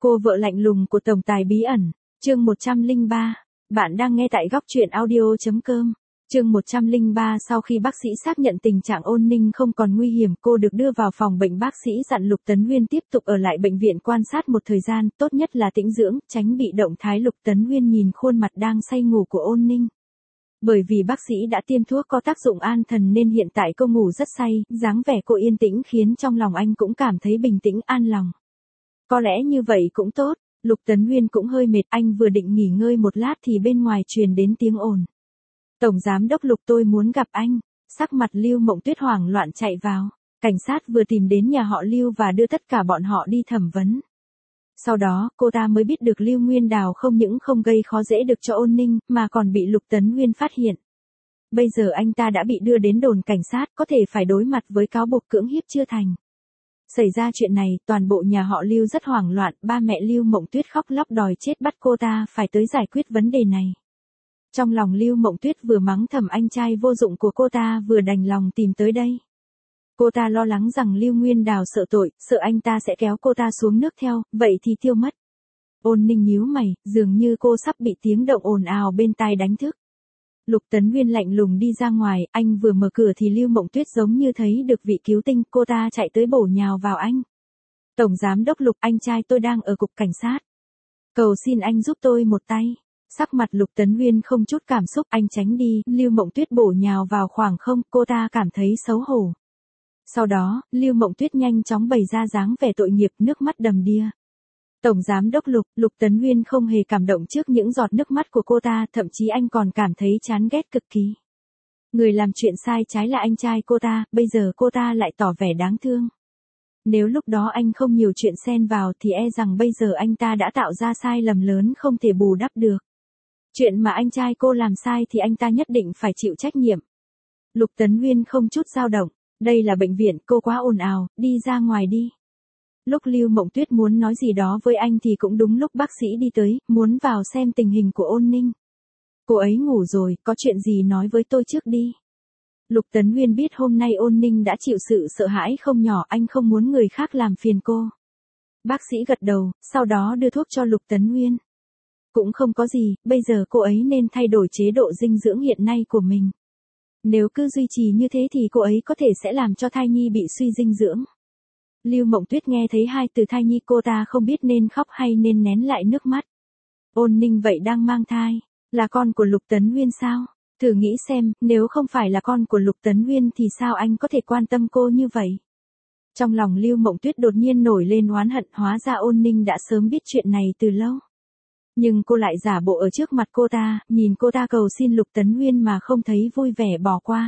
Cô vợ lạnh lùng của tổng tài bí ẩn, chương 103. Bạn đang nghe tại góc truyện audio.com. Chương 103. Sau khi bác sĩ xác nhận tình trạng Ôn Ninh không còn nguy hiểm, cô được đưa vào phòng bệnh. Bác sĩ dặn Lục Tấn Huyên tiếp tục ở lại bệnh viện quan sát một thời gian, tốt nhất là tĩnh dưỡng, tránh bị động thái. Lục Tấn Huyên nhìn khuôn mặt đang say ngủ của Ôn Ninh. Bởi vì bác sĩ đã tiêm thuốc có tác dụng an thần nên hiện tại cô ngủ rất say, dáng vẻ cô yên tĩnh khiến trong lòng anh cũng cảm thấy bình tĩnh an lòng. Có lẽ như vậy cũng tốt. Lục Tấn Huyên cũng hơi mệt, anh vừa định nghỉ ngơi một lát thì bên ngoài truyền đến tiếng ồn. Tổng giám đốc Lục, tôi muốn gặp anh. Sắc mặt Lưu Mộng Tuyết hoảng loạn chạy vào. Cảnh sát vừa tìm đến nhà họ Lưu và đưa tất cả bọn họ đi thẩm vấn. Sau đó, cô ta mới biết được Lưu Nguyên Đào không những không gây khó dễ được cho Ôn Ninh, mà còn bị Lục Tấn Huyên phát hiện. Bây giờ anh ta đã bị đưa đến đồn cảnh sát, có thể phải đối mặt với cáo buộc cưỡng hiếp chưa thành. Xảy ra chuyện này, toàn bộ nhà họ Lưu rất hoảng loạn, ba mẹ Lưu Mộng Tuyết khóc lóc đòi chết bắt cô ta phải tới giải quyết vấn đề này. Trong lòng Lưu Mộng Tuyết vừa mắng thầm anh trai vô dụng của cô ta vừa đành lòng tìm tới đây. Cô ta lo lắng rằng Lưu Nguyên Đào sợ tội, sợ anh ta sẽ kéo cô ta xuống nước theo, vậy thì tiêu mất. Ôn Ninh nhíu mày, dường như cô sắp bị tiếng động ồn ào bên tai đánh thức. Lục Tấn Huyên lạnh lùng đi ra ngoài, anh vừa mở cửa thì Lưu Mộng Tuyết giống như thấy được vị cứu tinh, cô ta chạy tới bổ nhào vào anh. Tổng giám đốc Lục, anh trai tôi đang ở cục cảnh sát. Cầu xin anh giúp tôi một tay. Sắc mặt Lục Tấn Huyên không chút cảm xúc, anh tránh đi, Lưu Mộng Tuyết bổ nhào vào khoảng không, cô ta cảm thấy xấu hổ. Sau đó, Lưu Mộng Tuyết nhanh chóng bày ra dáng vẻ tội nghiệp, nước mắt đầm đìa. Tổng giám đốc Lục, Lục Tấn Huyên không hề cảm động trước những giọt nước mắt của cô ta, thậm chí anh còn cảm thấy chán ghét cực kỳ. Người làm chuyện sai trái là anh trai cô ta, bây giờ cô ta lại tỏ vẻ đáng thương. Nếu lúc đó anh không nhiều chuyện xen vào thì e rằng bây giờ anh ta đã tạo ra sai lầm lớn không thể bù đắp được. Chuyện mà anh trai cô làm sai thì anh ta nhất định phải chịu trách nhiệm. Lục Tấn Huyên không chút dao động, đây là bệnh viện, cô quá ồn ào, đi ra ngoài đi. Lúc Lưu Mộng Tuyết muốn nói gì đó với anh thì cũng đúng lúc bác sĩ đi tới, muốn vào xem tình hình của Ôn Ninh. Cô ấy ngủ rồi, có chuyện gì nói với tôi trước đi. Lục Tấn Huyên biết hôm nay Ôn Ninh đã chịu sự sợ hãi không nhỏ, anh không muốn người khác làm phiền cô. Bác sĩ gật đầu, sau đó đưa thuốc cho Lục Tấn Huyên. Cũng không có gì, bây giờ cô ấy nên thay đổi chế độ dinh dưỡng hiện nay của mình. Nếu cứ duy trì như thế thì cô ấy có thể sẽ làm cho thai nhi bị suy dinh dưỡng. Lưu Mộng Tuyết nghe thấy hai từ thai nhi, cô ta không biết nên khóc hay nên nén lại nước mắt. Ôn Ninh vậy đang mang thai, là con của Lục Tấn Huyên sao? Thử nghĩ xem, nếu không phải là con của Lục Tấn Huyên thì sao anh có thể quan tâm cô như vậy? Trong lòng Lưu Mộng Tuyết đột nhiên nổi lên oán hận, hóa ra Ôn Ninh đã sớm biết chuyện này từ lâu. Nhưng cô lại giả bộ ở trước mặt cô ta, nhìn cô ta cầu xin Lục Tấn Huyên mà không thấy vui vẻ bỏ qua.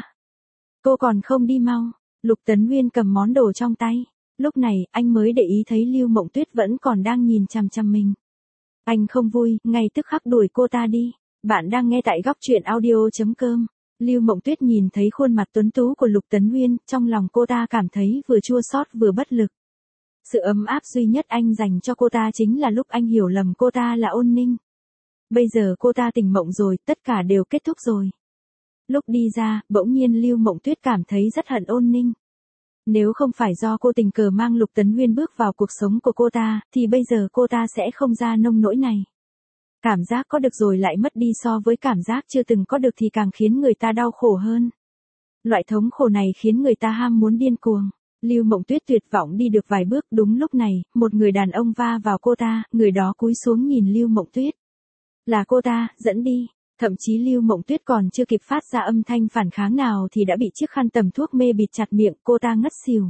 Cô còn không đi mau. Lục Tấn Huyên cầm món đồ trong tay. Lúc này, anh mới để ý thấy Lưu Mộng Tuyết vẫn còn đang nhìn chằm chằm mình. Anh không vui, ngay tức khắc đuổi cô ta đi. Bạn đang nghe tại góc truyện audio.com. Lưu Mộng Tuyết nhìn thấy khuôn mặt tuấn tú của Lục Tấn Huyên, trong lòng cô ta cảm thấy vừa chua xót vừa bất lực. Sự ấm áp duy nhất anh dành cho cô ta chính là lúc anh hiểu lầm cô ta là Ôn Ninh. Bây giờ cô ta tỉnh mộng rồi, tất cả đều kết thúc rồi. Lúc đi ra, bỗng nhiên Lưu Mộng Tuyết cảm thấy rất hận Ôn Ninh. Nếu không phải do cô tình cờ mang Lục Tấn Huyên bước vào cuộc sống của cô ta, thì bây giờ cô ta sẽ không ra nông nỗi này. Cảm giác có được rồi lại mất đi so với cảm giác chưa từng có được thì càng khiến người ta đau khổ hơn. Loại thống khổ này khiến người ta ham muốn điên cuồng. Lưu Mộng Tuyết tuyệt vọng đi được vài bước, đúng lúc này, một người đàn ông va vào cô ta, người đó cúi xuống nhìn Lưu Mộng Tuyết. Là cô ta, dẫn đi. Thậm chí Lưu Mộng Tuyết còn chưa kịp phát ra âm thanh phản kháng nào thì đã bị chiếc khăn tầm thuốc mê bịt chặt miệng, cô ta ngất xỉu.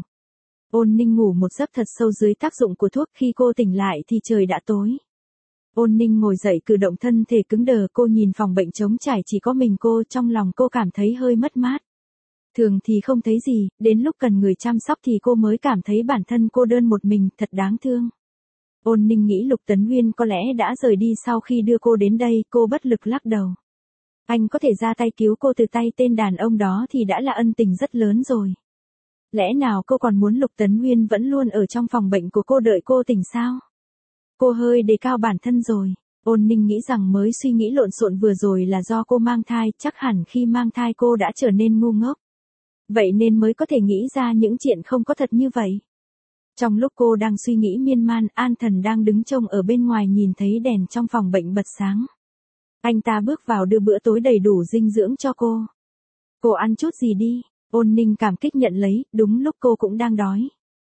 Ôn Ninh ngủ một giấc thật sâu dưới tác dụng của thuốc, khi cô tỉnh lại thì trời đã tối. Ôn Ninh ngồi dậy cử động thân thể cứng đờ, cô nhìn phòng bệnh trống trải chỉ có mình cô, trong lòng cô cảm thấy hơi mất mát. Thường thì không thấy gì, đến lúc cần người chăm sóc thì cô mới cảm thấy bản thân cô đơn một mình, thật đáng thương. Ôn Ninh nghĩ Lục Tấn Huyên có lẽ đã rời đi sau khi đưa cô đến đây, cô bất lực lắc đầu. Anh có thể ra tay cứu cô từ tay tên đàn ông đó thì đã là ân tình rất lớn rồi. Lẽ nào cô còn muốn Lục Tấn Huyên vẫn luôn ở trong phòng bệnh của cô đợi cô tỉnh sao? Cô hơi đề cao bản thân rồi. Ôn Ninh nghĩ rằng mới suy nghĩ lộn xộn vừa rồi là do cô mang thai, chắc hẳn khi mang thai cô đã trở nên ngu ngốc. Vậy nên mới có thể nghĩ ra những chuyện không có thật như vậy. Trong lúc cô đang suy nghĩ miên man, An Thần đang đứng trông ở bên ngoài nhìn thấy đèn trong phòng bệnh bật sáng. Anh ta bước vào đưa bữa tối đầy đủ dinh dưỡng cho cô. Cô ăn chút gì đi, Ôn Ninh cảm kích nhận lấy, đúng lúc cô cũng đang đói.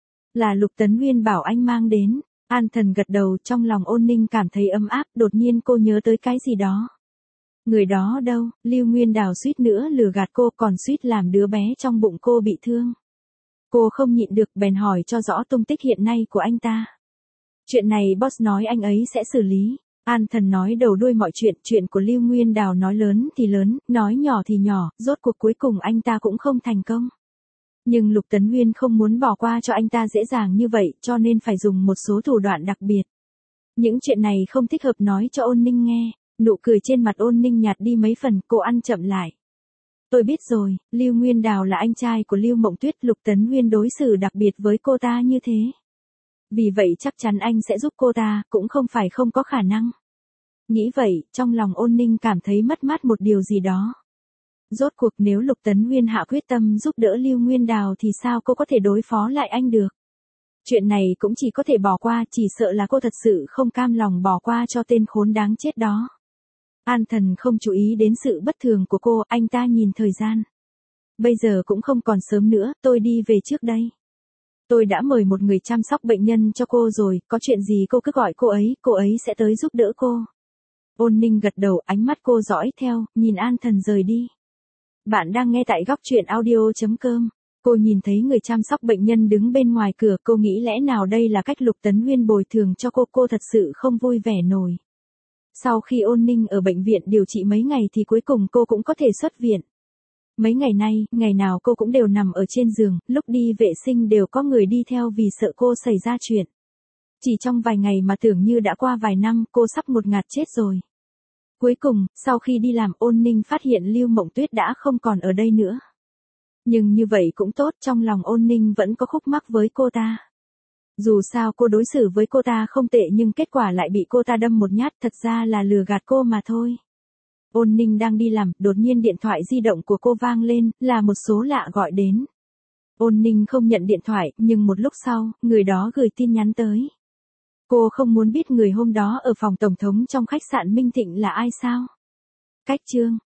Là Lục Tấn Nguyên bảo anh mang đến. An Thần gật đầu, trong lòng Ôn Ninh cảm thấy ấm áp, đột nhiên cô nhớ tới cái gì đó. Người đó đâu, Lưu Nguyên Đào suýt nữa lừa gạt cô, còn suýt làm đứa bé trong bụng cô bị thương. Cô không nhịn được bèn hỏi cho rõ tung tích hiện nay của anh ta. Chuyện này boss nói anh ấy sẽ xử lý. An Thần nói đầu đuôi mọi chuyện của Lưu Nguyên Đào nói lớn thì lớn, nói nhỏ thì nhỏ, rốt cuộc cuối cùng anh ta cũng không thành công. Nhưng Lục Tấn Nguyên không muốn bỏ qua cho anh ta dễ dàng như vậy, cho nên phải dùng một số thủ đoạn đặc biệt. Những chuyện này không thích hợp nói cho Ôn Ninh nghe. Nụ cười trên mặt Ôn Ninh nhạt đi mấy phần, cô ăn chậm lại. Tôi biết rồi, Lưu Nguyên Đào là anh trai của Lưu Mộng Tuyết, Lục Tấn Nguyên đối xử đặc biệt với cô ta như thế. Vì vậy chắc chắn anh sẽ giúp cô ta, cũng không phải không có khả năng. Nghĩ vậy, trong lòng Ôn Ninh cảm thấy mất mát một điều gì đó. Rốt cuộc nếu Lục Tấn Nguyên hạ quyết tâm giúp đỡ Lưu Nguyên Đào thì sao cô có thể đối phó lại anh được? Chuyện này cũng chỉ có thể bỏ qua, chỉ sợ là cô thật sự không cam lòng bỏ qua cho tên khốn đáng chết đó. An Thần không chú ý đến sự bất thường của cô, anh ta nhìn thời gian. Bây giờ cũng không còn sớm nữa, tôi đi về trước đây. Tôi đã mời một người chăm sóc bệnh nhân cho cô rồi, có chuyện gì cô cứ gọi cô ấy sẽ tới giúp đỡ cô. Ôn Ninh gật đầu, ánh mắt cô dõi theo, nhìn An Thần rời đi. Bạn đang nghe tại góc truyện audio.com. Cô nhìn thấy người chăm sóc bệnh nhân đứng bên ngoài cửa, cô nghĩ lẽ nào đây là cách Lục Tấn Nguyên bồi thường cho cô thật sự không vui vẻ nổi. Sau khi Ôn Ninh ở bệnh viện điều trị mấy ngày thì cuối cùng cô cũng có thể xuất viện. Mấy ngày nay, ngày nào cô cũng đều nằm ở trên giường, lúc đi vệ sinh đều có người đi theo vì sợ cô xảy ra chuyện. Chỉ trong vài ngày mà tưởng như đã qua vài năm, cô sắp ngột ngạt chết rồi. Cuối cùng, sau khi đi làm, Ôn Ninh phát hiện Lưu Mộng Tuyết đã không còn ở đây nữa. Nhưng như vậy cũng tốt, trong lòng Ôn Ninh vẫn có khúc mắc với cô ta. Dù sao cô đối xử với cô ta không tệ nhưng kết quả lại bị cô ta đâm một nhát, thật ra là lừa gạt cô mà thôi. Ôn Ninh đang đi làm, đột nhiên điện thoại di động của cô vang lên, là một số lạ gọi đến. Ôn Ninh không nhận điện thoại, nhưng một lúc sau, người đó gửi tin nhắn tới. Cô không muốn biết người hôm đó ở phòng tổng thống trong khách sạn Minh Thịnh là ai sao? Cách chương